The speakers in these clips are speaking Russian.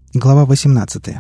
Глава 18.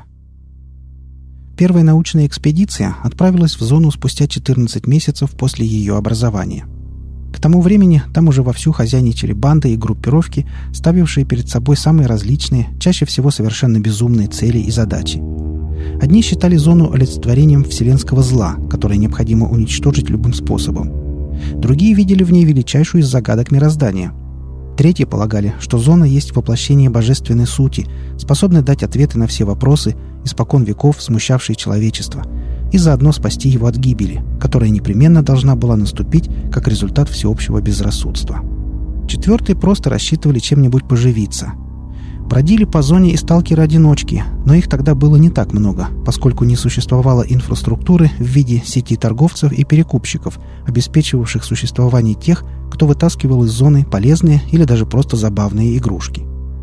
Первая научная экспедиция отправилась в зону спустя 14 месяцев после ее образования. К тому времени там уже вовсю хозяйничали банды и группировки, ставившие перед собой самые различные, чаще всего совершенно безумные цели и задачи. Одни считали зону олицетворением вселенского зла, которое необходимо уничтожить любым способом. Другие видели в ней величайшую из загадок мироздания. Третьи полагали, что зона есть воплощение божественной сути, способной дать ответы на все вопросы, испокон веков смущавшие человечество, и заодно спасти его от гибели, которая непременно должна была наступить как результат всеобщего безрассудства. Четвертые просто рассчитывали чем-нибудь поживиться. Бродили по зоне и сталкеры-одиночки, но их тогда было не так много, поскольку не существовало инфраструктуры в виде сети торговцев и перекупщиков, обеспечивавших существование тех, кто вытаскивал из зоны полезные или даже просто забавные игрушки.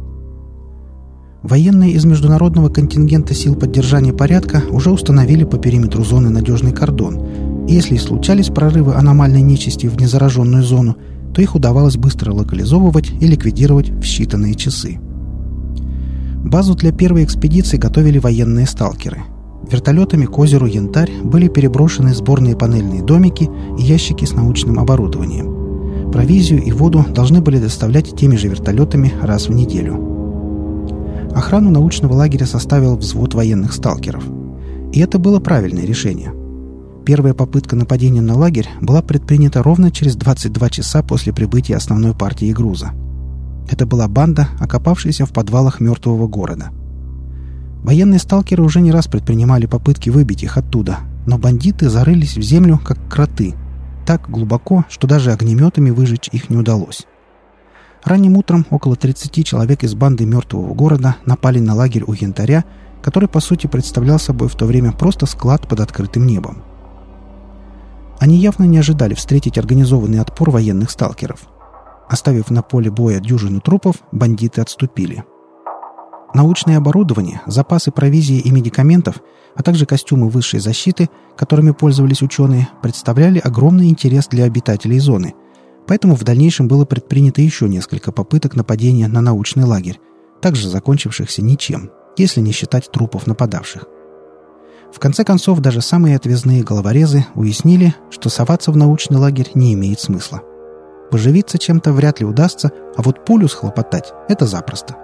Военные из международного контингента сил поддержания порядка уже установили по периметру зоны надежный кордон, и если и случались прорывы аномальной нечисти в незараженную зону, то их удавалось быстро локализовывать и ликвидировать в считанные часы. Базу для первой экспедиции готовили военные сталкеры. Вертолетами к озеру Янтарь были переброшены сборные панельные домики и ящики с научным оборудованием. Провизию и воду должны были доставлять теми же вертолетами раз в неделю. Охрану научного лагеря составил взвод военных сталкеров. И это было правильное решение. Первая попытка нападения на лагерь была предпринята ровно через 22 часа после прибытия основной партии груза. Это была банда, окопавшаяся в подвалах мертвого города. Военные сталкеры уже не раз предпринимали попытки выбить их оттуда, но бандиты зарылись в землю, как кроты, так глубоко, что даже огнеметами выжечь их не удалось. Ранним утром около 30 человек из банды мертвого города напали на лагерь у Янтаря, который, по сути, представлял собой в то время просто склад под открытым небом. Они явно не ожидали встретить организованный отпор военных сталкеров. Оставив на поле боя дюжину трупов, бандиты отступили. Научное оборудование, запасы провизии и медикаментов, а также костюмы высшей защиты, которыми пользовались ученые, представляли огромный интерес для обитателей зоны, поэтому в дальнейшем было предпринято еще несколько попыток нападения на научный лагерь, также закончившихся ничем, если не считать трупов нападавших. В конце концов, даже самые отвязные головорезы уяснили, что соваться в научный лагерь не имеет смысла. Поживиться чем-то вряд ли удастся, а вот пулю схлопотать – это запросто.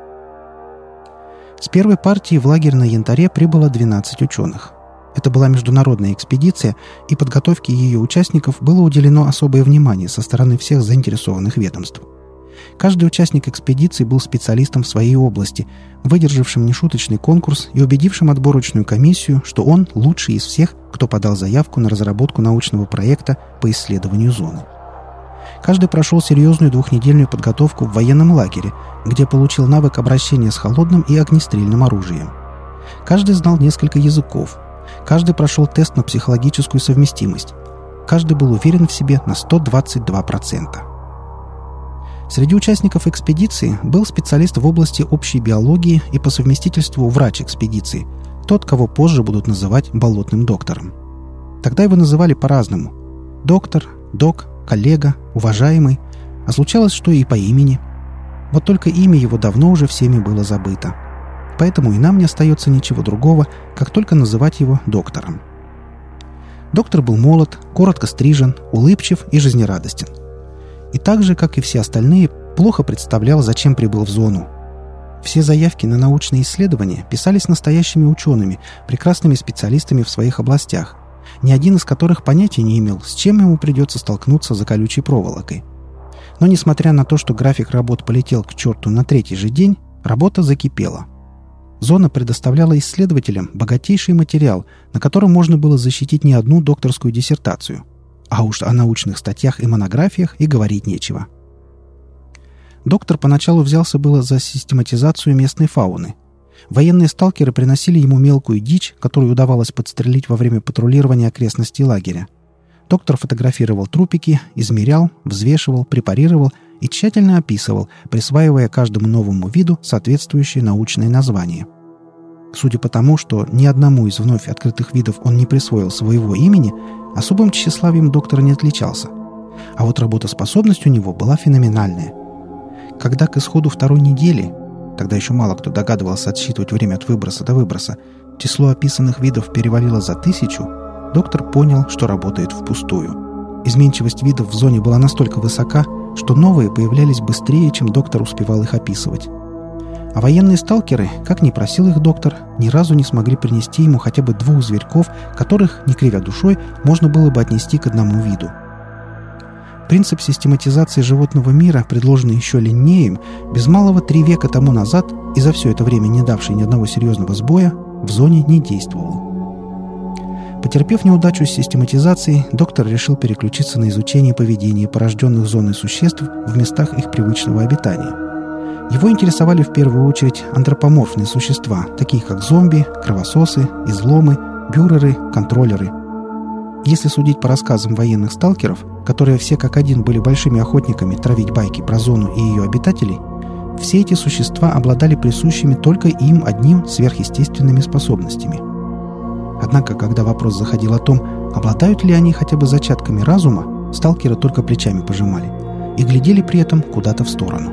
С первой партии в лагерь на Янтаре прибыло 12 ученых. Это была международная экспедиция, и подготовке ее участников было уделено особое внимание со стороны всех заинтересованных ведомств. Каждый участник экспедиции был специалистом в своей области, выдержавшим нешуточный конкурс и убедившим отборочную комиссию, что он лучший из всех, кто подал заявку на разработку научного проекта по исследованию зоны. Каждый прошел серьезную двухнедельную подготовку в военном лагере, где получил навык обращения с холодным и огнестрельным оружием. Каждый знал несколько языков. Каждый прошел тест на психологическую совместимость. Каждый был уверен в себе на 122%. Среди участников экспедиции был специалист в области общей биологии и по совместительству врач экспедиции, тот, кого позже будут называть болотным доктором. Тогда его называли по-разному. Доктор, док, коллега, уважаемый, а случалось, что и по имени. Вот только имя его давно уже всеми было забыто. Поэтому и нам не остается ничего другого, как только называть его доктором. Доктор был молод, коротко стрижен, улыбчив и жизнерадостен. И так же, как и все остальные, плохо представлял, зачем прибыл в зону. Все заявки на научные исследования писались настоящими учеными, прекрасными специалистами в своих областях, ни один из которых понятия не имел, с чем ему придется столкнуться за колючей проволокой. Но несмотря на то, что график работ полетел к черту на третий же день, работа закипела. Зона предоставляла исследователям богатейший материал, на котором можно было защитить не одну докторскую диссертацию. А уж о научных статьях и монографиях и говорить нечего. Доктор поначалу взялся было за систематизацию местной фауны. Военные сталкеры приносили ему мелкую дичь, которую удавалось подстрелить во время патрулирования окрестностей лагеря. Доктор фотографировал трупики, измерял, взвешивал, препарировал и тщательно описывал, присваивая каждому новому виду соответствующее научное название. Судя по тому, что ни одному из вновь открытых видов он не присвоил своего имени, особым тщеславием доктор не отличался. А вот работоспособность у него была феноменальная. Когда к исходу второй недели тогда еще мало кто догадывался отсчитывать время от выброса до выброса, число описанных видов перевалило за 1000, доктор понял, что работает впустую. Изменчивость видов в зоне была настолько высока, что новые появлялись быстрее, чем доктор успевал их описывать. А военные сталкеры, как ни просил их доктор, ни разу не смогли принести ему хотя бы 2 зверьков, которых, не кривя душой, можно было бы отнести к одному виду. Принцип систематизации животного мира, предложенный еще Линнеем, без малого 3 века тому назад и за все это время не давший ни одного серьезного сбоя, в зоне не действовал. Потерпев неудачу с систематизацией, доктор решил переключиться на изучение поведения порожденных зоной существ в местах их привычного обитания. Его интересовали в первую очередь антропоморфные существа, такие как зомби, кровососы, изломы, бюреры, контроллеры. Если судить по рассказам военных сталкеров, которые все как один были большими охотниками травить байки про зону и ее обитателей, все эти существа обладали присущими только им одним сверхъестественными способностями. Однако, когда вопрос заходил о том, обладают ли они хотя бы зачатками разума, сталкеры только плечами пожимали и глядели при этом куда-то в сторону.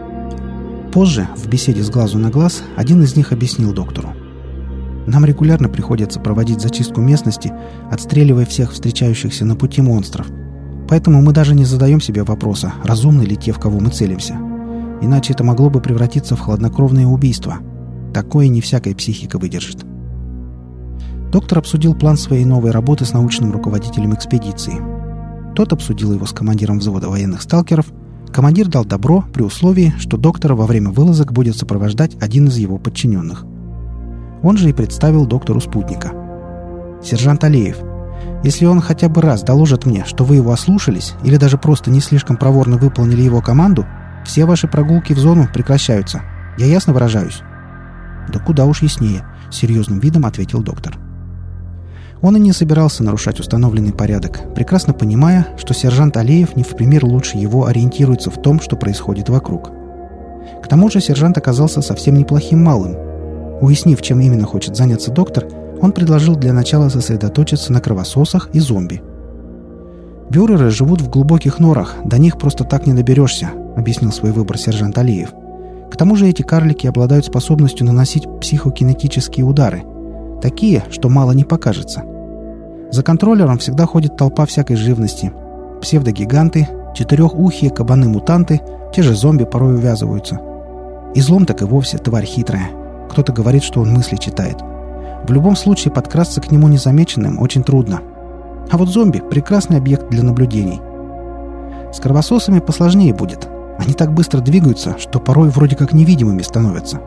Позже, в беседе с глазу на глаз, один из них объяснил доктору: «Нам регулярно приходится проводить зачистку местности, отстреливая всех встречающихся на пути монстров. Поэтому мы даже не задаем себе вопроса, разумны ли те, в кого мы целимся. Иначе это могло бы превратиться в хладнокровное убийство. Такое не всякая психика выдержит». Доктор обсудил план своей новой работы с научным руководителем экспедиции. Тот обсудил его с командиром взвода военных сталкеров. Командир дал добро при условии, что доктора во время вылазок будет сопровождать один из его подчиненных. Он же и представил доктору спутника. «Сержант Алеев, если он хотя бы раз доложит мне, что вы его ослушались или даже просто не слишком проворно выполнили его команду, все ваши прогулки в зону прекращаются. Я ясно выражаюсь?» «Да куда уж яснее», — серьезным видом ответил доктор. Он и не собирался нарушать установленный порядок, прекрасно понимая, что сержант Алеев не в пример лучше его ориентируется в том, что происходит вокруг. К тому же сержант оказался совсем неплохим малым. Уяснив, чем именно хочет заняться доктор, он предложил для начала сосредоточиться на кровососах и зомби. «Бюреры живут в глубоких норах, до них просто так не доберешься», — объяснил свой выбор сержант Алеев. «К тому же эти карлики обладают способностью наносить психокинетические удары, такие, что мало не покажется. За контроллером всегда ходит толпа всякой живности. Псевдогиганты, четырехухие кабаны-мутанты, те же зомби порой увязываются. Излом так и вовсе тварь хитрая. Кто-то говорит, что он мысли читает. В любом случае подкрасться к нему незамеченным очень трудно. А вот зомби – прекрасный объект для наблюдений. С кровососами посложнее будет. Они так быстро двигаются, что порой вроде как невидимыми становятся».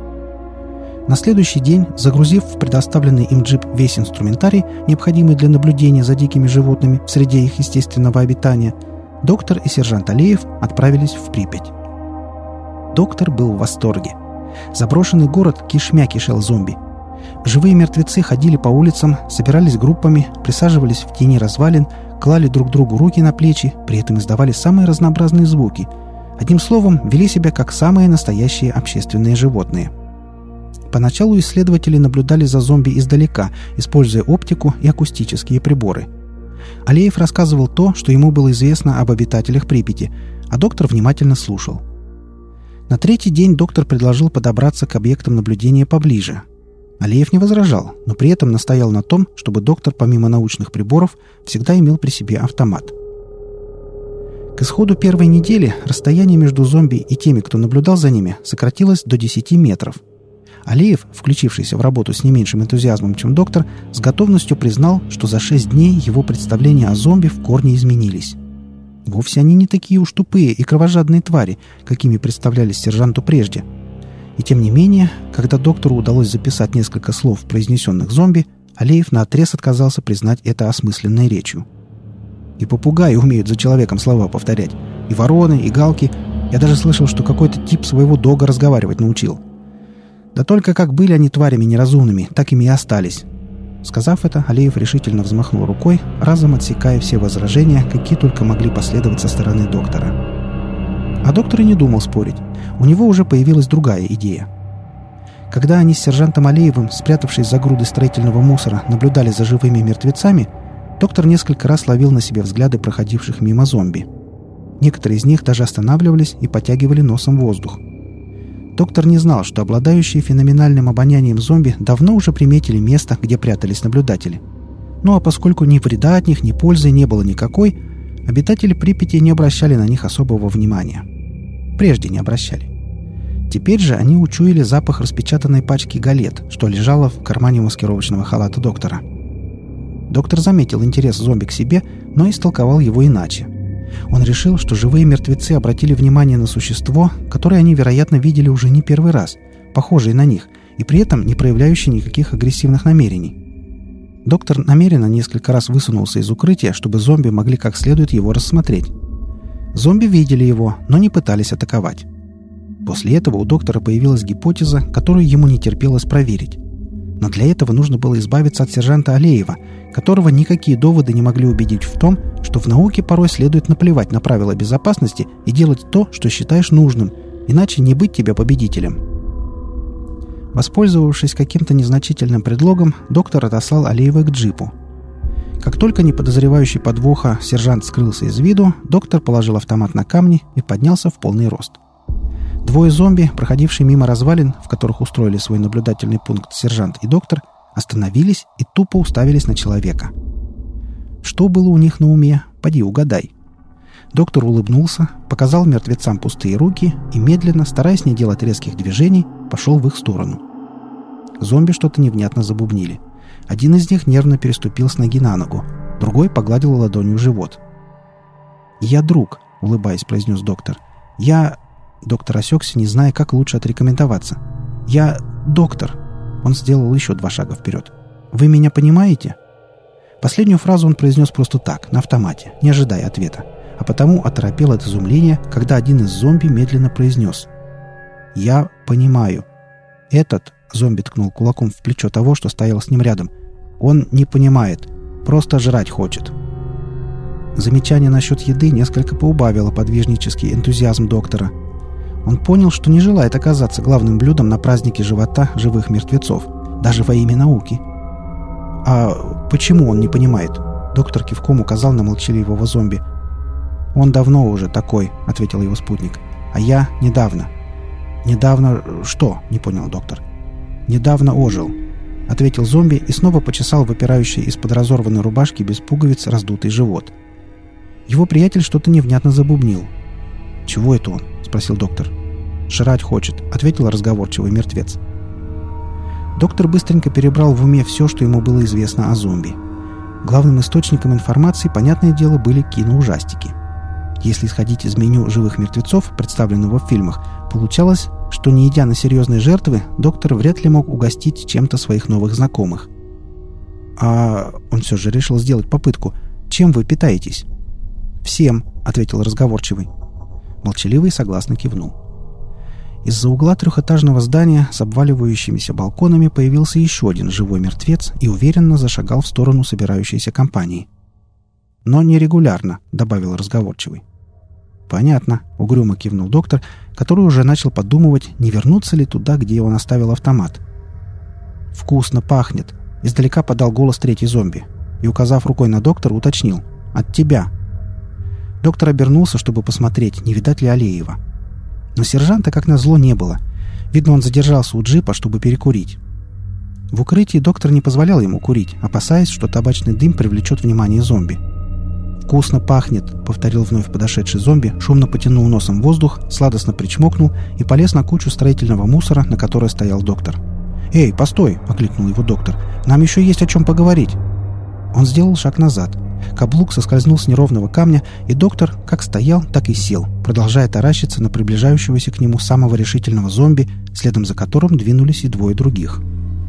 На следующий день, загрузив в предоставленный им джип весь инструментарий, необходимый для наблюдения за дикими животными в среде их естественного обитания, доктор и сержант Алеев отправились в Припять. Доктор был в восторге. Заброшенный город кишмя кишел зомби. Живые мертвецы ходили по улицам, собирались группами, присаживались в тени развалин, клали друг другу руки на плечи, при этом издавали самые разнообразные звуки. Одним словом, вели себя как самые настоящие общественные животные. Поначалу исследователи наблюдали за зомби издалека, используя оптику и акустические приборы. Алеев рассказывал то, что ему было известно об обитателях Припяти, а доктор внимательно слушал. На 3-й день доктор предложил подобраться к объектам наблюдения поближе. Алеев не возражал, но при этом настоял на том, чтобы доктор помимо научных приборов всегда имел при себе автомат. К исходу 1-й недели расстояние между зомби и теми, кто наблюдал за ними, сократилось до 10 метров. Алеев, включившийся в работу с не меньшим энтузиазмом, чем доктор, с готовностью признал, что за 6 дней его представления о зомби в корне изменились. Вовсе они не такие уж тупые и кровожадные твари, какими представлялись сержанту прежде. И тем не менее, когда доктору удалось записать несколько слов, произнесенных зомби, Алеев наотрез отказался признать это осмысленной речью. «И попугаи умеют за человеком слова повторять. И вороны, и галки. Я даже слышал, что какой-то тип своего дога разговаривать научил. Да только как были они тварями неразумными, так ими и остались». Сказав это, Алеев решительно взмахнул рукой, разом отсекая все возражения, какие только могли последовать со стороны доктора. А доктор и не думал спорить. У него уже появилась другая идея. Когда они с сержантом Алеевым, спрятавшись за груды строительного мусора, наблюдали за живыми мертвецами, доктор несколько раз ловил на себе взгляды проходивших мимо зомби. Некоторые из них даже останавливались и потягивали носом воздух. Доктор не знал, что обладающие феноменальным обонянием зомби давно уже приметили место, где прятались наблюдатели. Ну а поскольку ни вреда от них, ни пользы не было никакой, обитатели Припяти не обращали на них особого внимания. Прежде не обращали. Теперь же они учуяли запах распечатанной пачки галет, что лежало в кармане маскировочного халата доктора. Доктор заметил интерес зомби к себе, но истолковал его иначе. Он решил, что живые мертвецы обратили внимание на существо, которое они, вероятно, видели уже не первый раз, похожее на них, и при этом не проявляющее никаких агрессивных намерений. Доктор намеренно несколько раз высунулся из укрытия, чтобы зомби могли как следует его рассмотреть. Зомби видели его, но не пытались атаковать. После этого у доктора появилась гипотеза, которую ему не терпелось проверить. Но для этого нужно было избавиться от сержанта Алеева, которого никакие доводы не могли убедить в том, что в науке порой следует наплевать на правила безопасности и делать то, что считаешь нужным, иначе не быть тебе победителем. Воспользовавшись каким-то незначительным предлогом, доктор отослал Алеева к джипу. Как только не подозревающий подвоха сержант скрылся из виду, доктор положил автомат на камни и поднялся в полный рост. Двое зомби, проходившие мимо развалин, в которых устроили свой наблюдательный пункт сержант и доктор, остановились и тупо уставились на человека. Что было у них на уме, поди угадай. Доктор улыбнулся, показал мертвецам пустые руки и медленно, стараясь не делать резких движений, пошел в их сторону. Зомби что-то невнятно забубнили. Один из них нервно переступил с ноги на ногу, другой погладил ладонью живот. «Я друг», — улыбаясь, произнес доктор. «Я...» Доктор осекся, не зная, как лучше отрекомендоваться. «Я... доктор». Он сделал еще 2 шага вперед. «Вы меня понимаете?» Последнюю фразу он произнес просто так, на автомате, не ожидая ответа, а потому оторопел от изумления, когда один из зомби медленно произнес: «Я понимаю». «Этот...» — зомби ткнул кулаком в плечо того, что стоял с ним рядом. «Он не понимает. Просто жрать хочет». Замечание насчет еды несколько поубавило подвижнический энтузиазм доктора. Он понял, что не желает оказаться главным блюдом на празднике живота живых мертвецов, даже во имя науки. «А почему он не понимает?» Доктор кивком указал на молчаливого зомби. «Он давно уже такой», — ответил его спутник. «А я недавно». «Недавно что?» — не понял доктор. «Недавно ожил», — ответил зомби и снова почесал выпирающий из-под разорванной рубашки без пуговиц раздутый живот. Его приятель что-то невнятно забубнил. «Чего это он?» — спросил доктор. «Жрать хочет», — ответил разговорчивый мертвец. Доктор быстренько перебрал в уме все, что ему было известно о зомби. Главным источником информации, понятное дело, были киноужастики. Если исходить из меню живых мертвецов, представленного в фильмах, получалось, что, не идя на серьезные жертвы, доктор вряд ли мог угостить чем-то своих новых знакомых. «А...» — он все же решил сделать попытку. «Чем вы питаетесь?» «Всем», — ответил разговорчивый. Молчаливый согласно кивнул. Из-за угла 3-этажного здания с обваливающимися балконами появился еще один живой мертвец и уверенно зашагал в сторону собирающейся компании. «Но нерегулярно», — добавил разговорчивый. «Понятно», — угрюмо кивнул доктор, который уже начал подумывать, не вернуться ли туда, где он оставил автомат. «Вкусно пахнет», — издалека подал голос третий зомби и, указав рукой на доктора, уточнил: «От тебя». Доктор обернулся, чтобы посмотреть, не видать ли Алеева. Но сержанта, как назло, не было. Видно, он задержался у джипа, чтобы перекурить. В укрытии доктор не позволял ему курить, опасаясь, что табачный дым привлечет внимание зомби. «Вкусно пахнет», — повторил вновь подошедший зомби, шумно потянул носом воздух, сладостно причмокнул и полез на кучу строительного мусора, на которой стоял доктор. «Эй, постой!» — окликнул его доктор. «Нам еще есть о чем поговорить». Он сделал шаг назад. Каблук соскользнул с неровного камня, и доктор как стоял, так и сел, продолжая таращиться на приближающегося к нему самого решительного зомби, следом за которым двинулись и 2 других.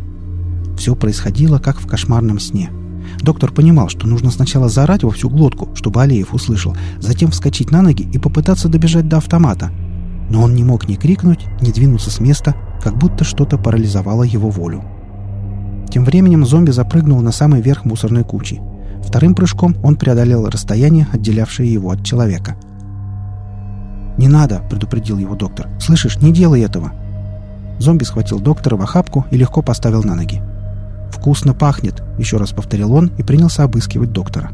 Все происходило, как в кошмарном сне. Доктор понимал, что нужно сначала заорать во всю глотку, чтобы Алеев услышал, затем вскочить на ноги и попытаться добежать до автомата. Но он не мог ни крикнуть, ни двинуться с места, как будто что-то парализовало его волю. Тем временем зомби запрыгнул на самый верх мусорной кучи. Вторым прыжком он преодолел расстояние, отделявшее его от человека. «Не надо!» — предупредил его доктор. «Слышишь, не делай этого!» Зомби схватил доктора в охапку и легко поставил на ноги. «Вкусно пахнет!» — еще раз повторил он и принялся обыскивать доктора.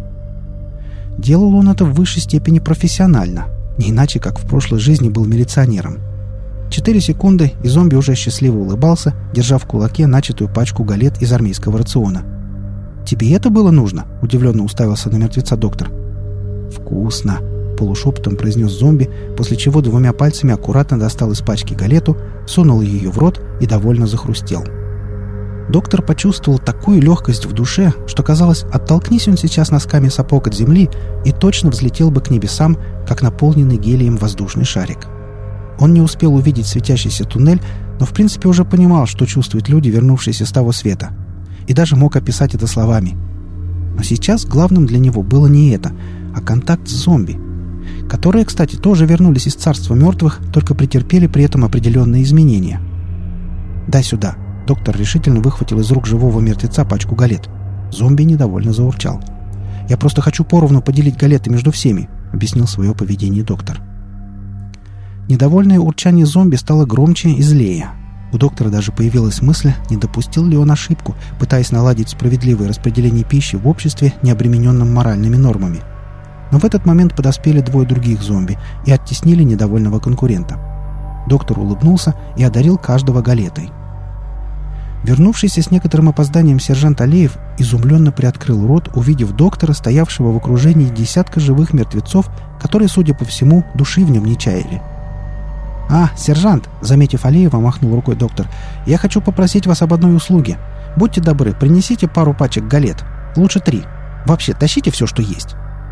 Делал он это в высшей степени профессионально, не иначе, как в прошлой жизни был милиционером. 4 секунды, и зомби уже счастливо улыбался, держа в кулаке начатую пачку галет из армейского рациона. «Тебе это было нужно?» – удивленно уставился на мертвеца доктор. «Вкусно!» – полушепотом произнес зомби, после чего 2 пальцами аккуратно достал из пачки галету, сунул ее в рот и довольно захрустел. Доктор почувствовал такую легкость в душе, что казалось, оттолкнись он сейчас носками сапог от земли и точно взлетел бы к небесам, как наполненный гелием воздушный шарик. Он не успел увидеть светящийся туннель, но в принципе уже понимал, что чувствуют люди, вернувшиеся с того света, и даже мог описать это словами. Но сейчас главным для него было не это, а контакт с зомби, которые, кстати, тоже вернулись из царства мертвых, только претерпели при этом определенные изменения. «Дай сюда!» Доктор решительно выхватил из рук живого мертвеца пачку галет. Зомби недовольно заурчал. «Я просто хочу поровну поделить галеты между всеми», — объяснил свое поведение доктор. Недовольное урчание зомби стало громче и злее. У доктора даже появилась мысль, не допустил ли он ошибку, пытаясь наладить справедливое распределение пищи в обществе, не обремененном моральными нормами. Но в этот момент подоспели 2 других зомби и оттеснили недовольного конкурента. Доктор улыбнулся и одарил каждого галетой. Вернувшийся с некоторым опозданием сержант Алеев изумленно приоткрыл рот, увидев доктора, стоявшего в окружении десятка живых мертвецов, которые, судя по всему, души в нем не чаяли. «А, сержант!» — заметив Алеева, махнул рукой доктор. «Я хочу попросить вас об одной услуге. Будьте добры, принесите пару пачек галет. Лучше 3. Вообще, тащите все, что есть».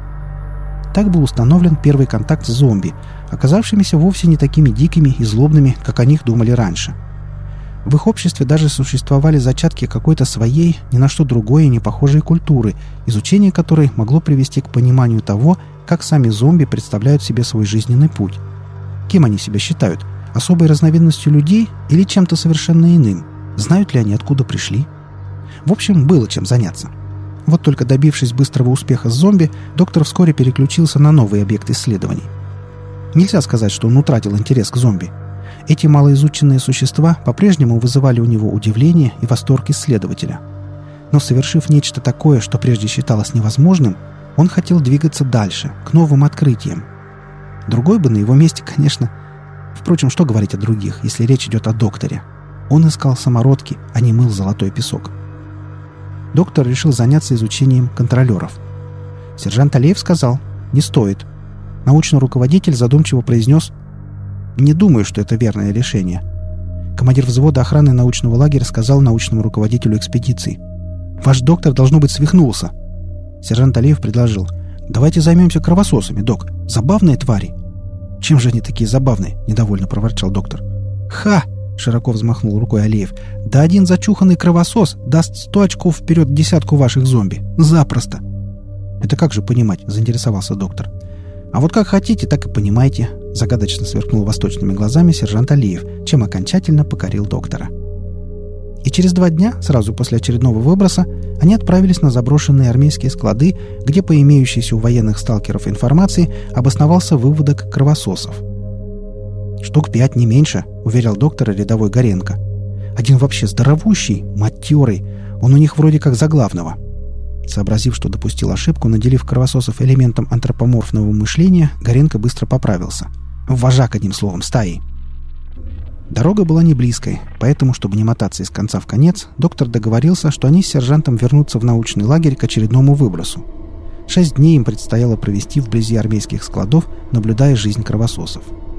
Так был установлен первый контакт с зомби, оказавшимися вовсе не такими дикими и злобными, как о них думали раньше. В их обществе даже существовали зачатки какой-то своей, ни на что другое не похожей культуры, изучение которой могло привести к пониманию того, как сами зомби представляют себе свой жизненный путь. Кем они себя считают? Особой разновидностью людей или чем-то совершенно иным? Знают ли они, откуда пришли? В общем, было чем заняться. Вот только добившись быстрого успеха с зомби, доктор вскоре переключился на новый объект исследований. Нельзя сказать, что он утратил интерес к зомби. Эти малоизученные существа по-прежнему вызывали у него удивление и восторг исследователя. Но совершив нечто такое, что прежде считалось невозможным, он хотел двигаться дальше, к новым открытиям. Другой бы на его месте, конечно... Впрочем, что говорить о других, если речь идет о докторе? Он искал самородки, а не мыл золотой песок. Доктор решил заняться изучением контролеров. Сержант Алеев сказал: «Не стоит». Научный руководитель задумчиво произнес: «Не думаю, что это верное решение». Командир взвода охраны научного лагеря сказал научному руководителю экспедиции: «Ваш доктор, должно быть, свихнулся». Сержант Алиев предложил: «Давайте займемся кровососами, док. Забавные твари». «Чем же они такие забавные?» – недовольно проворчал доктор. «Ха!» – широко взмахнул рукой Алиев. «Да один зачуханный кровосос даст 100 очков вперед десятку ваших зомби. Запросто!» «Это как же понимать?» – заинтересовался доктор. «А вот как хотите, так и понимайте», — загадочно сверкнул восточными глазами сержант Алиев, чем окончательно покорил доктора. И через 2 дня, сразу после очередного выброса, они отправились на заброшенные армейские склады, где по имеющейся у военных сталкеров информации обосновался выводок кровососов. «Штук 5, не меньше», — уверял доктора рядовой Горенко. «Один вообще здоровущий, матерый, он у них вроде как за главного». Сообразив, что допустил ошибку, наделив кровососов элементом антропоморфного мышления, Горенко быстро поправился. Вожак, одним словом, стаи. Дорога была не близкой, поэтому, чтобы не мотаться из конца в конец, доктор договорился, что они с сержантом вернутся в научный лагерь к очередному выбросу. 6 дней им предстояло провести вблизи армейских складов, наблюдая жизнь кровососов.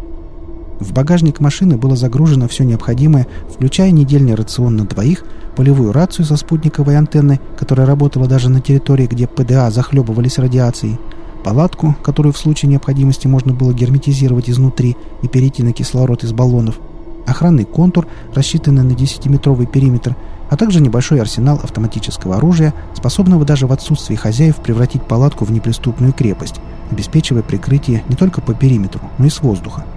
В багажник машины было загружено все необходимое, включая недельный рацион на 2, полевую рацию со спутниковой антенной, которая работала даже на территории, где ПДА захлебывались радиацией, палатку, которую в случае необходимости можно было герметизировать изнутри и перейти на кислород из баллонов, охранный контур, рассчитанный на 10-метровый периметр, а также небольшой арсенал автоматического оружия, способного даже в отсутствии хозяев превратить палатку в неприступную крепость, обеспечивая прикрытие не только по периметру, но и с воздуха.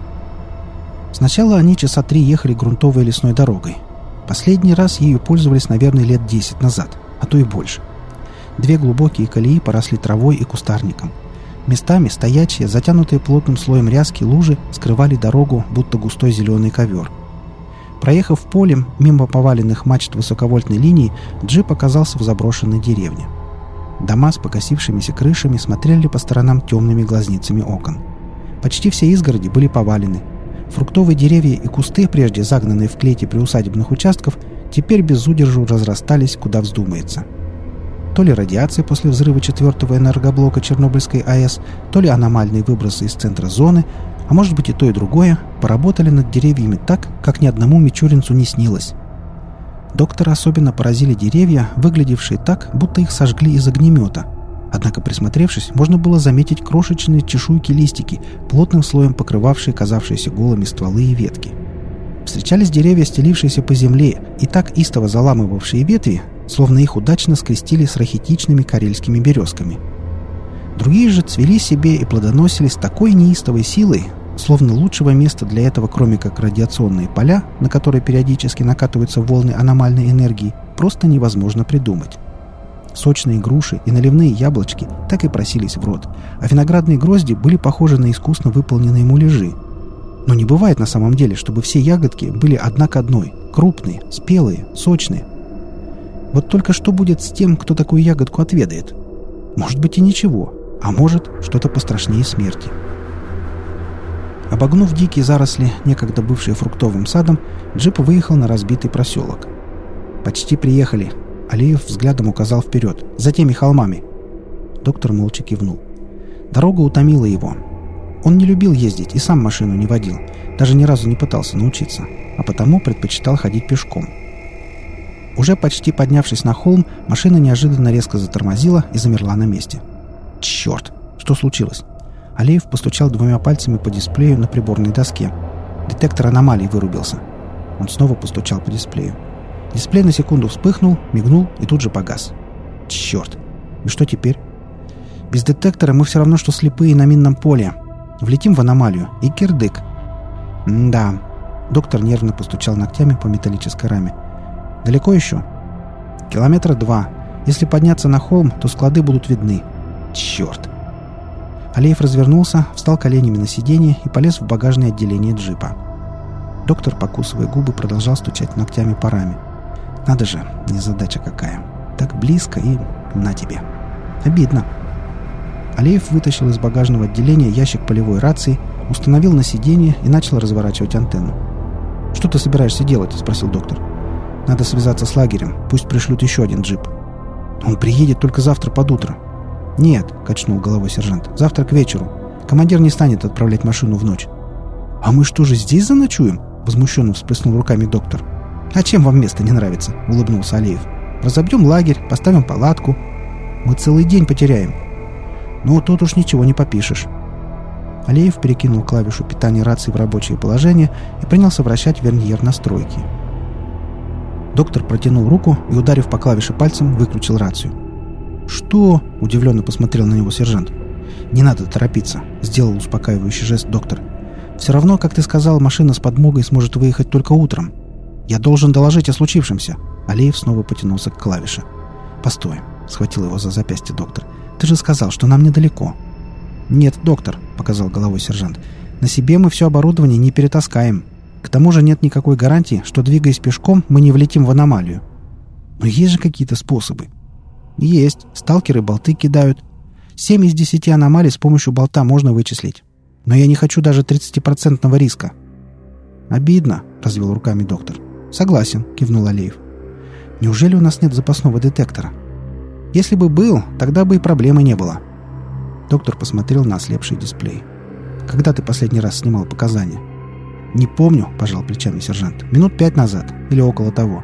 Сначала они часа 3 ехали грунтовой лесной дорогой. Последний раз ею пользовались, наверное, лет 10 назад, а то и больше. 2 глубокие колеи поросли травой и кустарником. Местами стоячие, затянутые плотным слоем ряски лужи скрывали дорогу, будто густой зеленый ковер. Проехав полем, мимо поваленных мачт высоковольтной линии, джип оказался в заброшенной деревне. Дома с покосившимися крышами смотрели по сторонам темными глазницами окон. Почти все изгороди были повалены. Фруктовые деревья и кусты, прежде загнанные в клети приусадебных участков, теперь без удержу разрастались, куда вздумается. То ли радиация после взрыва 4-го энергоблока Чернобыльской АЭС, то ли аномальные выбросы из центра зоны, а может быть и то, и другое, поработали над деревьями так, как ни одному мичуринцу не снилось. Доктора особенно поразили деревья, выглядевшие так, будто их сожгли из огнемета. Однако, присмотревшись, можно было заметить крошечные чешуйки-листики, плотным слоем покрывавшие казавшиеся голыми стволы и ветки. Встречались деревья, стелившиеся по земле, и так истово заламывавшие ветви, словно их удачно скрестили с рахитичными карельскими березками. Другие же цвели себе и плодоносили с такой неистовой силой, словно лучшего места для этого, кроме как радиационные поля, на которые периодически накатываются волны аномальной энергии, просто невозможно придумать. Сочные груши и наливные яблочки так и просились в рот, а виноградные грозди были похожи на искусно выполненные муляжи. Но не бывает на самом деле, чтобы все ягодки были одна к одной, крупные, спелые, сочные. Вот только что будет с тем, кто такую ягодку отведает? Может быть и ничего, а может что-то пострашнее смерти. Обогнув дикие заросли, некогда бывшие фруктовым садом, джип выехал на разбитый проселок. «Почти приехали», — Алиев взглядом указал вперед, за теми холмами. Доктор молча кивнул. Дорога утомила его. Он не любил ездить и сам машину не водил, даже ни разу не пытался научиться, а потому предпочитал ходить пешком. Уже почти поднявшись на холм, машина неожиданно резко затормозила и замерла на месте. «Черт! Что случилось?» Алиев постучал 2 пальцами по дисплею на приборной доске. Детектор аномалий вырубился. Он снова постучал по дисплею. Дисплей на секунду вспыхнул, мигнул и тут же погас. «Черт! И что теперь?» «Без детектора мы все равно, что слепые на минном поле. Влетим в аномалию, и кирдык». «Да». Доктор нервно постучал ногтями по металлической раме. «Далеко еще?» «2 километра. Если подняться на холм, то склады будут видны». «Черт!» Алиев развернулся, встал коленями на сиденье и полез в багажное отделение джипа. Доктор, покусывая губы, продолжал стучать ногтями по раме. «Надо же, незадача какая. Так близко и на тебе. Обидно». Алиев вытащил из багажного отделения ящик полевой рации, установил на сиденье и начал разворачивать антенну. «Что ты собираешься делать?» – спросил доктор. «Надо связаться с лагерем. Пусть пришлют еще один джип». «Он приедет только завтра под утро». «Нет», — качнул головой сержант, — «завтра к вечеру. Командир не станет отправлять машину в ночь». «А мы что же здесь заночуем?» — возмущенно всплеснул руками доктор. «А чем вам место не нравится?» — улыбнулся Алиев. «Разобьем лагерь, поставим палатку. Мы целый день потеряем». «Ну, тут уж ничего не попишешь». Алиев перекинул клавишу питания рации в рабочее положение и принялся вращать верньер настройки. Доктор протянул руку и, ударив по клавише пальцем, выключил рацию. «Что?» – удивленно посмотрел на него сержант. «Не надо торопиться», – сделал успокаивающий жест доктор. «Все равно, как ты сказал, машина с подмогой сможет выехать только утром. Я должен доложить о случившемся». Алиев снова потянулся к клавише. «Постой», – схватил его за запястье доктор. «Ты же сказал, что нам недалеко». «Нет, доктор», – показал головой сержант. «На себе мы все оборудование не перетаскаем. К тому же нет никакой гарантии, что, двигаясь пешком, мы не влетим в аномалию». «Но есть же какие-то способы». «Есть. Сталкеры болты кидают. 7 из 10 аномалий с помощью болта можно вычислить. Но я не хочу даже 30% риска». «Обидно», — развел руками доктор. «Согласен», — кивнул Алиев. «Неужели у нас нет запасного детектора?» «Если бы был, тогда бы и проблемы не было». Доктор посмотрел на ослепший дисплей. «Когда ты последний раз снимал показания?» «Не помню», — пожал плечами сержант. «Минут 5 назад. Или около того».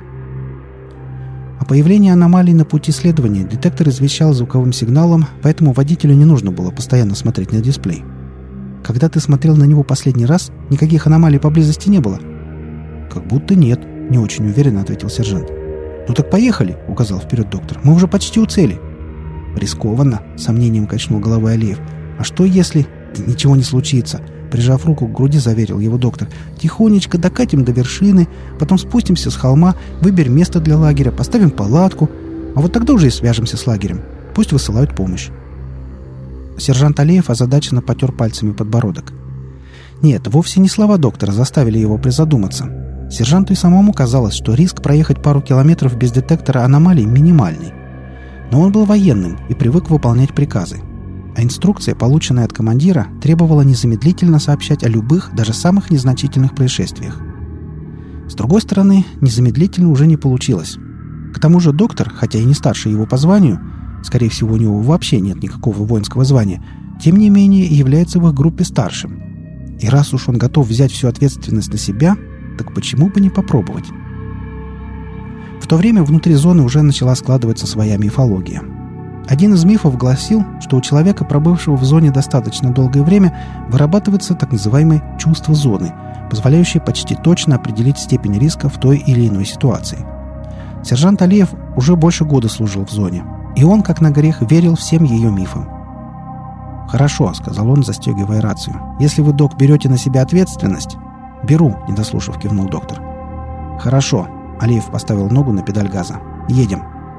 О появлении аномалий на пути следования детектор извещал звуковым сигналом, поэтому водителю не нужно было постоянно смотреть на дисплей. «Когда ты смотрел на него последний раз, никаких аномалий поблизости не было?» «Как будто нет», — не очень уверенно ответил сержант. «Ну так поехали», — указал вперед доктор. «Мы уже почти у цели». «Рискованно», — сомнением качнул головой Алиев. «А что если...» «Ничего не случится», — прижав руку к груди, заверил его доктор. «Тихонечко докатим до вершины, потом спустимся с холма, выберем место для лагеря, поставим палатку, а вот тогда уже и свяжемся с лагерем. Пусть высылают помощь». Сержант Алиев озадаченно потер пальцами подбородок. Нет, вовсе не слова доктора заставили его призадуматься. Сержанту и самому казалось, что риск проехать пару километров без детектора аномалий минимальный. Но он был военным и привык выполнять приказы. А инструкция, полученная от командира, требовала незамедлительно сообщать о любых, даже самых незначительных происшествиях. С другой стороны, незамедлительно уже не получилось. К тому же доктор, хотя и не старше его по званию, скорее всего, у него вообще нет никакого воинского звания, тем не менее является в их группе старшим. И раз уж он готов взять всю ответственность на себя, так почему бы не попробовать? В то время внутри зоны уже начала складываться своя мифология. Один из мифов гласил, что у человека, пробывшего в зоне достаточно долгое время, вырабатывается так называемое чувство зоны, позволяющее почти точно определить степень риска в той или иной ситуации. Сержант Алиев уже больше года служил в зоне, и он, как на грех, верил всем ее мифам. «Хорошо», — сказал он, застегивая рацию. «Если вы, док, берете на себя ответственность...» «Беру», — не дослушав, кивнул доктор. «Хорошо», — Алиев поставил ногу на педаль газа. «Едем».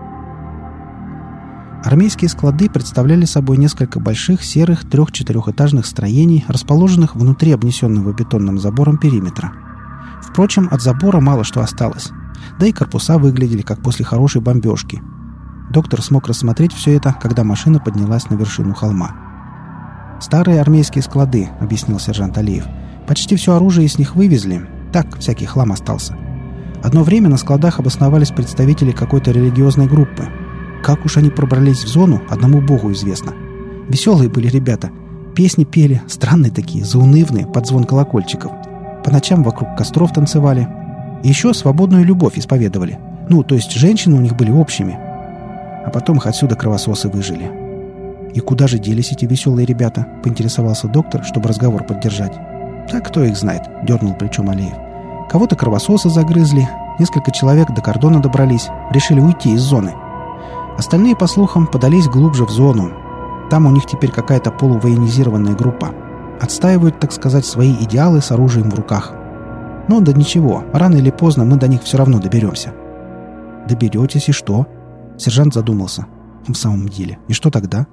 Армейские склады представляли собой несколько больших серых 3-4-этажных строений, расположенных внутри обнесенного бетонным забором периметра. Впрочем, от забора мало что осталось. Да и корпуса выглядели как после хорошей бомбежки. Доктор смог рассмотреть все это, когда машина поднялась на вершину холма. «Старые армейские склады», — объяснил сержант Алиев. «Почти все оружие из них вывезли. Так, всякий хлам остался. Одно время на складах обосновались представители какой-то религиозной группы. Как уж они пробрались в зону, одному богу известно. Веселые были ребята. Песни пели, странные такие, заунывные, под звон колокольчиков. По ночам вокруг костров танцевали. И еще свободную любовь исповедовали. Ну, то есть женщины у них были общими. А потом их отсюда кровососы выжили». «И куда же делись эти веселые ребята?» — поинтересовался доктор, чтобы разговор поддержать. «Так кто их знает?» — дернул плечом Алиев. «Кого-то кровососы загрызли, несколько человек до кордона добрались, решили уйти из зоны. Остальные, по слухам, подались глубже в зону. Там у них теперь какая-то полувоенизированная группа. Отстаивают, так сказать, свои идеалы с оружием в руках. Ну да ничего, рано или поздно мы до них все равно доберемся». «Доберетесь, и что?» Сержант задумался. «В самом деле, и что тогда?»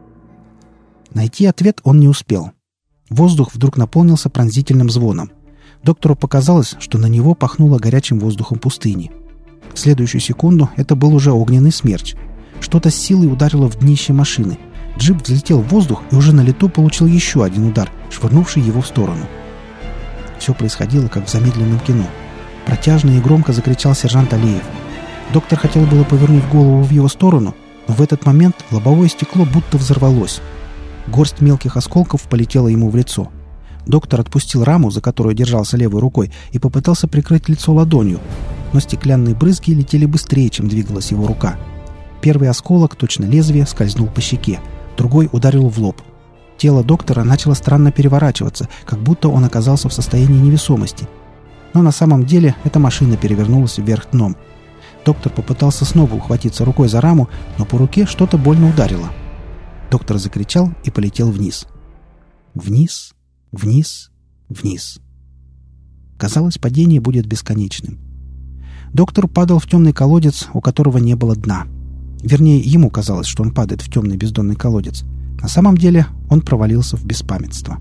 Найти ответ он не успел. Воздух вдруг наполнился пронзительным звоном. Доктору показалось, что на него пахнуло горячим воздухом пустыни. В следующую секунду это был уже огненный смерч. Что-то с силой ударило в днище машины. Джип взлетел в воздух и уже на лету получил еще один удар, швырнувший его в сторону. Все происходило, как в замедленном кино. Протяжно и громко закричал сержант Алиев. Доктор хотел было повернуть голову в его сторону, но в этот момент лобовое стекло будто взорвалось. Горсть мелких осколков полетела ему в лицо. Доктор отпустил раму, за которую держался левой рукой, и попытался прикрыть лицо ладонью, но стеклянные брызги летели быстрее, чем двигалась его рука. Первый осколок, точно лезвие, скользнул по щеке, другой ударил в лоб. Тело доктора начало странно переворачиваться, как будто он оказался в состоянии невесомости. Но на самом деле эта машина перевернулась вверх дном. Доктор попытался снова ухватиться рукой за раму, но по руке что-то больно ударило. Доктор закричал и полетел вниз. Вниз, вниз, вниз. Казалось, падение будет бесконечным. Доктор падал в темный колодец, у которого не было дна. Вернее, ему казалось, что он падает в темный бездонный колодец. На самом деле он провалился в беспамятство.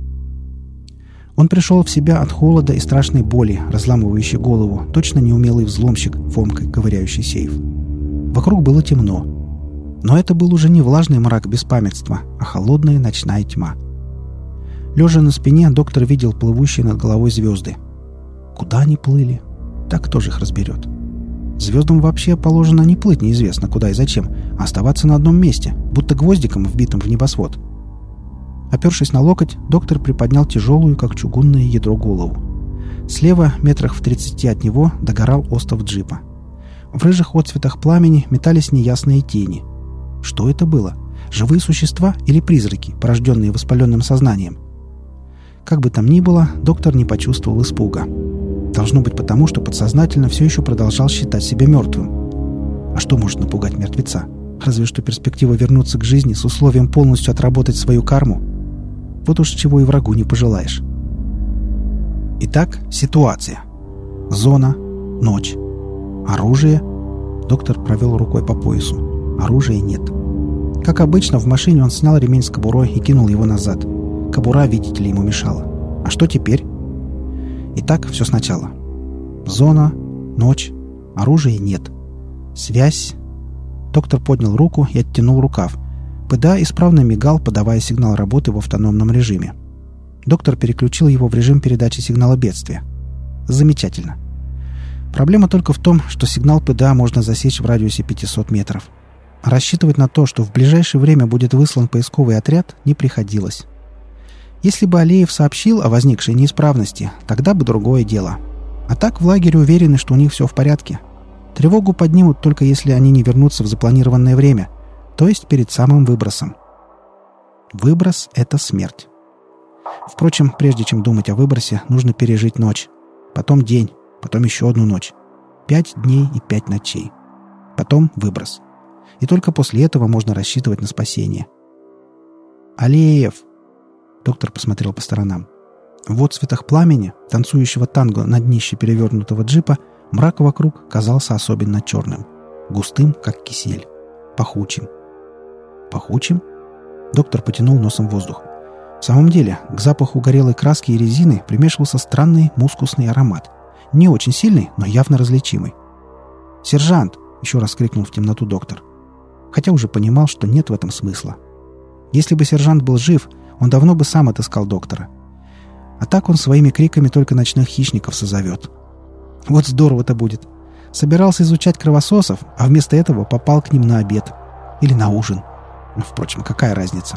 Он пришел в себя от холода и страшной боли, разламывающей голову, точно неумелый взломщик, фомкой ковыряющий сейф. Вокруг было темно. Но это был уже не влажный мрак беспамятства, а холодная ночная тьма. Лежа на спине, доктор видел плывущие над головой звезды. Куда они плыли? Так кто же их разберет? Звездам вообще положено не плыть неизвестно куда и зачем, а оставаться на одном месте, будто гвоздиком, вбитым в небосвод. Опершись на локоть, доктор приподнял тяжелую, как чугунное ядро, голову. Слева, метрах в 30 от него, догорал остов джипа. В рыжих отцветах пламени метались неясные тени. Что это было? Живые существа или призраки, порожденные воспаленным сознанием? Как бы там ни было, доктор не почувствовал испуга. Должно быть потому, что подсознательно все еще продолжал считать себя мертвым. А что может напугать мертвеца? Разве что перспектива вернуться к жизни с условием полностью отработать свою карму. Вот уж чего и врагу не пожелаешь. Итак, ситуация. Зона, ночь. Оружие. Доктор провел рукой по поясу. Оружия нет. Как обычно, в машине он снял ремень с кобурой и кинул его назад. Кобура, видите ли, ему мешала. А что теперь? Итак, все сначала. Зона, ночь, оружия нет. Связь. Доктор поднял руку и оттянул рукав. ПДА исправно мигал, подавая сигнал работы в автономном режиме. Доктор переключил его в режим передачи сигнала бедствия. Замечательно. Проблема только в том, что сигнал ПДА можно засечь в радиусе 500 метров. А рассчитывать на то, что в ближайшее время будет выслан поисковый отряд, не приходилось. Если бы Алеев сообщил о возникшей неисправности, тогда бы другое дело. А так в лагере уверены, что у них все в порядке. Тревогу поднимут только если они не вернутся в запланированное время, то есть перед самым выбросом. Выброс — это смерть. Впрочем, прежде чем думать о выбросе, нужно пережить ночь. Потом день, потом еще одну ночь. 5 дней и 5 ночей. Потом выброс. И только после этого можно рассчитывать на спасение. «Алеев!» Доктор посмотрел по сторонам. В отцветах пламени, танцующего танго на днище перевернутого джипа, мрак вокруг казался особенно черным. Густым, как кисель. Пахучим. Пахучим? Доктор потянул носом воздух. В самом деле, к запаху горелой краски и резины примешивался странный мускусный аромат. Не очень сильный, но явно различимый. «Сержант!» — еще раз крикнул в темноту доктор. Хотя уже понимал, что нет в этом смысла. Если бы сержант был жив, он давно бы сам отыскал доктора. А так он своими криками только ночных хищников созовет. Вот здорово-то будет. Собирался изучать кровососов, а вместо этого попал к ним на обед. Или на ужин. Впрочем, какая разница?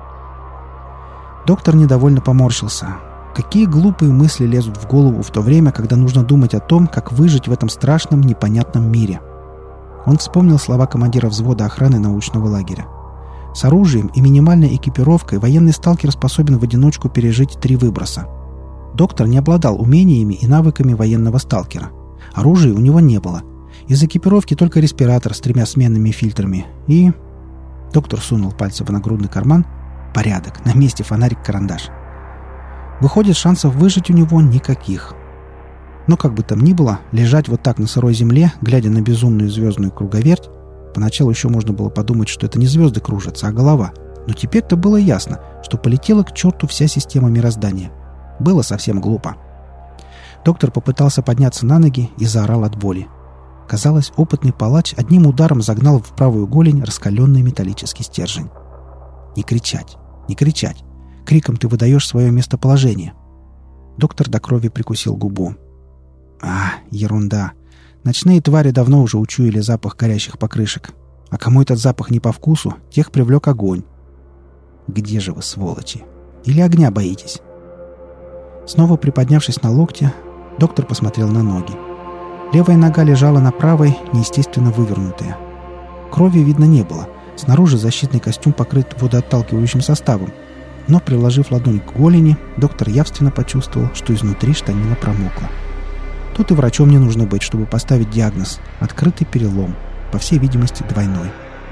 Доктор недовольно поморщился. Какие глупые мысли лезут в голову в то время, когда нужно думать о том, как выжить в этом страшном, непонятном мире. Он вспомнил слова командира взвода охраны научного лагеря. С оружием и минимальной экипировкой военный сталкер способен в одиночку пережить 3 выброса. Доктор не обладал умениями и навыками военного сталкера. Оружия у него не было. Из экипировки только респиратор с 3 сменными фильтрами. И... Доктор сунул пальцы в нагрудный карман. Порядок. На месте фонарик-карандаш. Выходит, шансов выжить у него никаких. Но как бы там ни было, лежать вот так на сырой земле, глядя на безумную звездную круговерть, поначалу еще можно было подумать, что это не звезды кружатся, а голова. Но теперь-то было ясно, что полетела к черту вся система мироздания. Было совсем глупо. Доктор попытался подняться на ноги и заорал от боли. Казалось, опытный палач одним ударом загнал в правую голень раскаленный металлический стержень. Не кричать, не кричать. Криком ты выдаешь свое местоположение. Доктор до крови прикусил губу. Ерунда. Ночные твари давно уже учуяли запах горящих покрышек. А кому этот запах не по вкусу, тех привлек огонь. Где же вы, сволочи? Или огня боитесь? Снова приподнявшись на локте, доктор посмотрел на ноги. Левая нога лежала на правой, неестественно вывернутая. Крови видно не было. Снаружи защитный костюм покрыт водоотталкивающим составом. Но, приложив ладонь к голени, доктор явственно почувствовал, что изнутри штанина промокла. Тут и врачом не нужно быть, чтобы поставить диагноз. Открытый перелом. По всей видимости, двойной.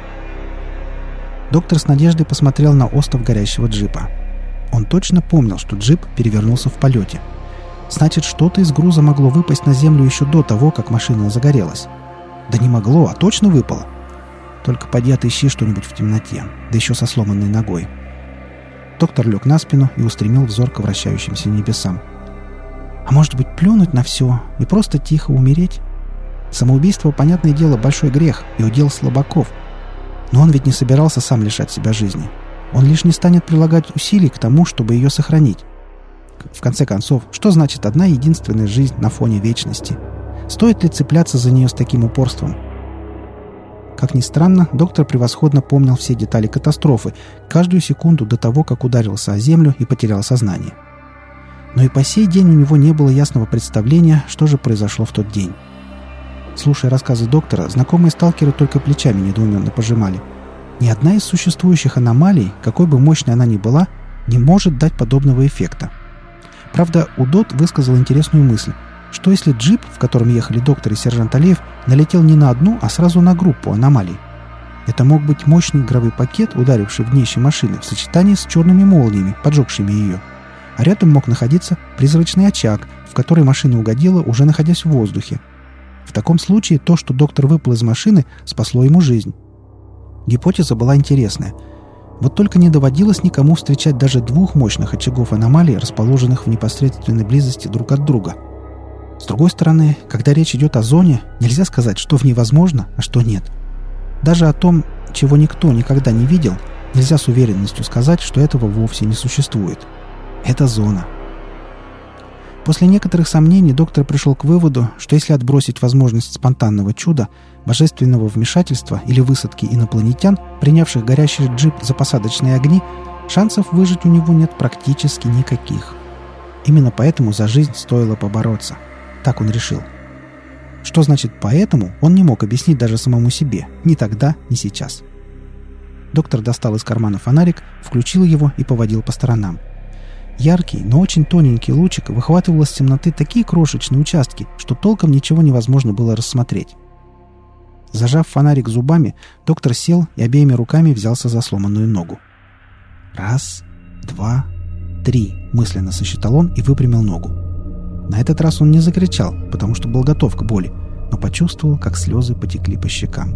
Доктор с надеждой посмотрел на остов горящего джипа. Он точно помнил, что джип перевернулся в полете. Значит, что-то из груза могло выпасть на землю еще до того, как машина загорелась. Да не могло, а точно выпало. Только поди отыщи что-нибудь в темноте, да еще со сломанной ногой. Доктор лег на спину и устремил взор к вращающимся небесам. А может быть, плюнуть на все и просто тихо умереть? Самоубийство, понятное дело, большой грех и удел слабаков. Но он ведь не собирался сам лишать себя жизни. Он лишь не станет прилагать усилий к тому, чтобы ее сохранить. В конце концов, что значит одна единственная жизнь на фоне вечности? Стоит ли цепляться за нее с таким упорством? Как ни странно, доктор превосходно помнил все детали катастрофы, каждую секунду до того, как ударился о землю и потерял сознание. Но и по сей день у него не было ясного представления, что же произошло в тот день. Слушая рассказы доктора, знакомые сталкеры только плечами недоуменно пожимали. Ни одна из существующих аномалий, какой бы мощной она ни была, не может дать подобного эффекта. Правда, Удот высказал интересную мысль, что если джип, в котором ехали доктор и сержант Алеев, налетел не на одну, а сразу на группу аномалий. Это мог быть мощный игровой пакет, ударивший в днище машины в сочетании с черными молниями, поджегшими ее. А рядом мог находиться призрачный очаг, в который машина угодила, уже находясь в воздухе. В таком случае то, что доктор выпал из машины, спасло ему жизнь. Гипотеза была интересная. Вот только не доводилось никому встречать даже 2 мощных очагов аномалий, расположенных в непосредственной близости друг от друга. С другой стороны, когда речь идет о зоне, нельзя сказать, что в ней возможно, а что нет. Даже о том, чего никто никогда не видел, Нельзя с уверенностью сказать, что этого вовсе не существует. Это зона. После некоторых сомнений доктор пришел к выводу, что если отбросить возможность спонтанного чуда, божественного вмешательства или высадки инопланетян, принявших горящий джип за посадочные огни, шансов выжить у него нет практически никаких. Именно поэтому за жизнь стоило побороться. Так он решил. Что значит «поэтому», он не мог объяснить даже самому себе. Ни тогда, ни сейчас. Доктор достал из кармана фонарик, включил его и поводил по сторонам. Яркий, но очень тоненький лучик выхватывал из темноты такие крошечные участки, что толком ничего невозможно было рассмотреть. Зажав фонарик зубами, доктор сел и обеими руками взялся за сломанную ногу. 1, 2, 3, мысленно сосчитал он и выпрямил ногу. На этот раз он не закричал, потому что был готов к боли, но почувствовал, как слезы потекли по щекам.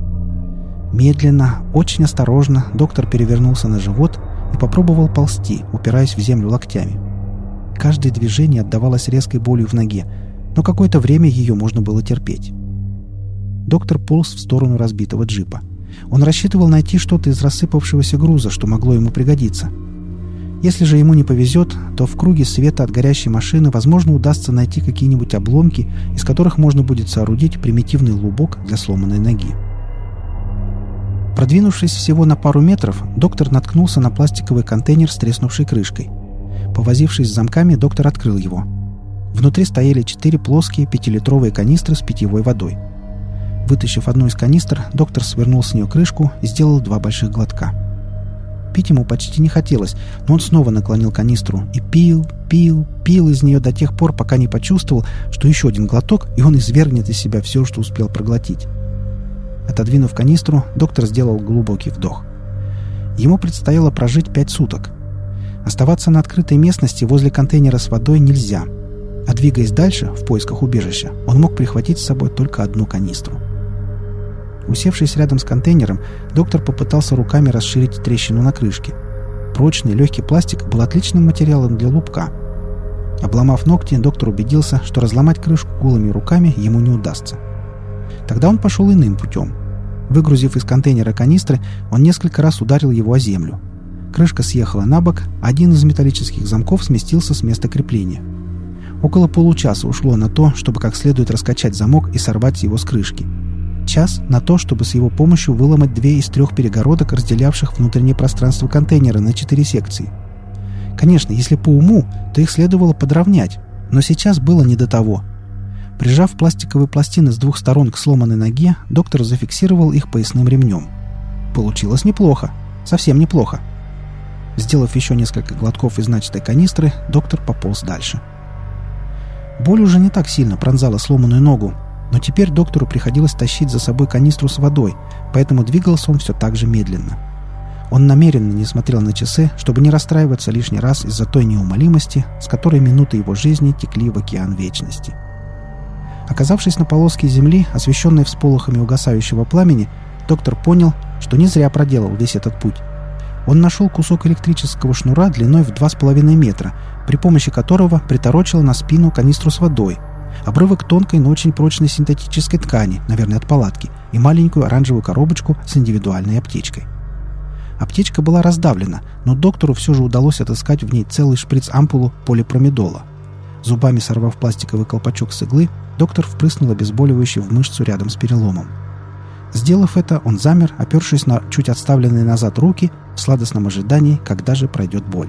Медленно, очень осторожно доктор перевернулся на живот и попробовал ползти, упираясь в землю локтями. Каждое движение отдавалось резкой болью в ноге, но какое-то время ее можно было терпеть. Доктор полз в сторону разбитого джипа. Он рассчитывал найти что-то из рассыпавшегося груза, что могло ему пригодиться. Если же ему не повезет, то в круге света от горящей машины, возможно, удастся найти какие-нибудь обломки, из которых можно будет соорудить примитивный лубок для сломанной ноги. Продвинувшись всего на пару метров, доктор наткнулся на пластиковый контейнер с треснувшей крышкой. Повозившись с замками, доктор открыл его. Внутри стояли 4 плоские 5-литровые канистры с питьевой водой. Вытащив одну из канистр, доктор свернул с нее крышку и сделал 2 больших глотка. Пить ему почти не хотелось, но он снова наклонил канистру и пил из нее до тех пор, пока не почувствовал, что еще один глоток, и он извергнет из себя все, что успел проглотить. Отодвинув канистру, доктор сделал глубокий вдох. Ему предстояло прожить 5 суток. Оставаться на открытой местности возле контейнера с водой нельзя, а двигаясь дальше, в поисках убежища, он мог прихватить с собой только одну канистру. Усевшись рядом с контейнером, доктор попытался руками расширить трещину на крышке. Прочный легкий пластик был отличным материалом для лубка. Обломав ногти, доктор убедился, что разломать крышку голыми руками ему не удастся. Тогда он пошел иным путем. Выгрузив из контейнера канистры, он несколько раз ударил его о землю. Крышка съехала на бок, один из металлических замков сместился с места крепления. Около получаса ушло на то, чтобы как следует раскачать замок и сорвать его с крышки. Час на то, чтобы с его помощью выломать 2 из 3 перегородок, разделявших внутреннее пространство контейнера на 4 секции. Конечно, если по уму, то их следовало подровнять, но сейчас было не до того. Прижав пластиковые пластины с 2 сторон к сломанной ноге, доктор зафиксировал их поясным ремнем. Получилось неплохо, совсем неплохо. Сделав еще несколько глотков из начатой канистры, доктор пополз дальше. Боль уже не так сильно пронзала сломанную ногу, но теперь доктору приходилось тащить за собой канистру с водой, поэтому двигался он все так же медленно. Он намеренно не смотрел на часы, чтобы не расстраиваться лишний раз из-за той неумолимости, с которой минуты его жизни текли в океан вечности. Оказавшись на полоске земли, освещенной всполохами угасающего пламени, доктор понял, что не зря проделал весь этот путь. Он нашел кусок электрического шнура длиной в 2,5 метра, при помощи которого приторочил на спину канистру с водой, обрывок тонкой, но очень прочной синтетической ткани, наверное, от палатки, и маленькую оранжевую коробочку с индивидуальной аптечкой. Аптечка была раздавлена, но доктору все же удалось отыскать в ней целый шприц-ампулу полипромидола. Зубами сорвав пластиковый колпачок с иглы, доктор впрыснул обезболивающее в мышцу рядом с переломом. Сделав это, он замер, опершись на чуть отставленные назад руки, в сладостном ожидании, когда же пройдет боль.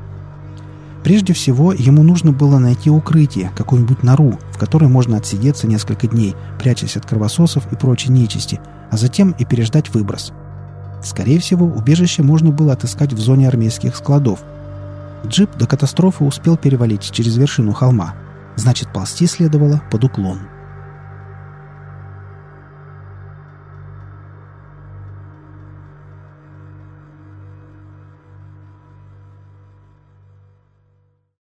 Прежде всего, ему нужно было найти укрытие, какую-нибудь нору, в которой можно отсидеться несколько дней, прячась от кровососов и прочей нечисти, а затем и переждать выброс. Скорее всего, убежище можно было отыскать в зоне армейских складов. Джип до катастрофы успел перевалить через вершину холма. Значит, ползти следовало под уклон.